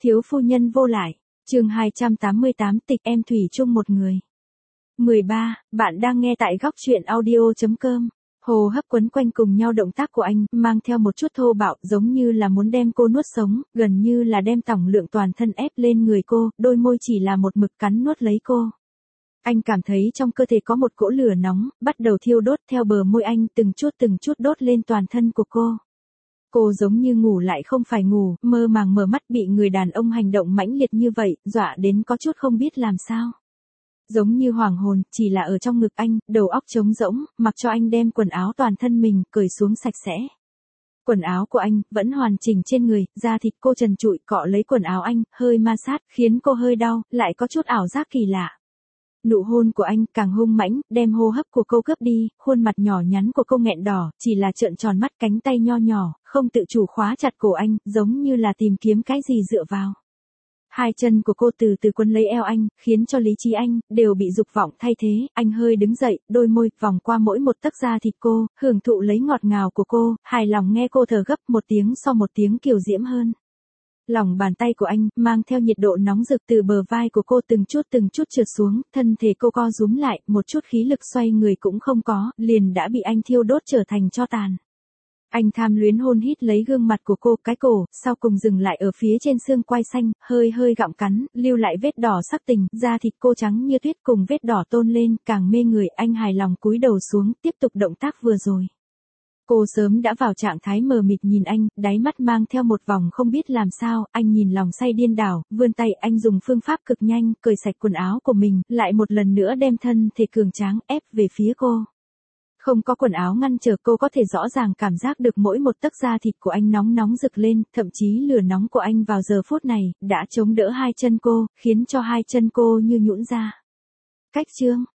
Thiếu phu nhân vô lại. Chương 288 tịch em thủy chung một người. 13, bạn đang nghe tại góc truyện audio.com. Hô hấp quấn quanh cùng nhau động tác của anh, mang theo một chút thô bạo, giống như là muốn đem cô nuốt sống, gần như là đem tổng lượng toàn thân ép lên người cô, đôi môi chỉ là một mực cắn nuốt lấy cô. Anh cảm thấy trong cơ thể có một cỗ lửa nóng, bắt đầu thiêu đốt theo bờ môi anh, từng chút đốt lên toàn thân của cô. Cô giống như ngủ lại không phải ngủ, mơ màng mở mắt bị người đàn ông hành động mãnh liệt như vậy, dọa đến có chút không biết làm sao. Giống như hoàng hồn, chỉ là ở trong ngực anh, đầu óc trống rỗng, mặc cho anh đem quần áo toàn thân mình, cởi xuống sạch sẽ. Quần áo của anh, vẫn hoàn chỉnh trên người, da thịt cô trần trụi cọ lấy quần áo anh, hơi ma sát, khiến cô hơi đau, lại có chút ảo giác kỳ lạ. Nụ hôn của anh càng hung mãnh, đem hô hấp của cô cướp đi, khuôn mặt nhỏ nhắn của cô nghẹn đỏ, chỉ là trợn tròn mắt, cánh tay nho nhỏ, không tự chủ khóa chặt cổ anh, giống như là tìm kiếm cái gì dựa vào. Hai chân của cô từ từ quấn lấy eo anh, khiến cho lý trí anh, đều bị dục vọng thay thế, anh hơi đứng dậy, đôi môi, vòng qua mỗi một tấc da thịt cô, hưởng thụ lấy ngọt ngào của cô, hài lòng nghe cô thở gấp một tiếng sau một tiếng kiều diễm hơn. Lòng bàn tay của anh, mang theo nhiệt độ nóng rực từ bờ vai của cô từng chút trượt xuống, thân thể cô co rúm lại, một chút khí lực xoay người cũng không có, liền đã bị anh thiêu đốt trở thành tro tàn. Anh tham luyến hôn hít lấy gương mặt của cô, cái cổ, sau cùng dừng lại ở phía trên xương quai xanh, hơi gặm cắn, lưu lại vết đỏ sắc tình, da thịt cô trắng như tuyết cùng vết đỏ tôn lên, càng mê người, anh hài lòng cúi đầu xuống, tiếp tục động tác vừa rồi. Cô sớm đã vào trạng thái mờ mịt nhìn anh, đáy mắt mang theo một vòng không biết làm sao, anh nhìn lòng say điên đảo, vươn tay anh dùng phương pháp cực nhanh, cởi sạch quần áo của mình, lại một lần nữa đem thân thể cường tráng ép về phía cô. Không có quần áo ngăn trở cô có thể rõ ràng cảm giác được mỗi một tấc da thịt của anh nóng rực lên, thậm chí lửa nóng của anh vào giờ phút này, đã chống đỡ hai chân cô, khiến cho hai chân cô như nhũn ra. Cách chương.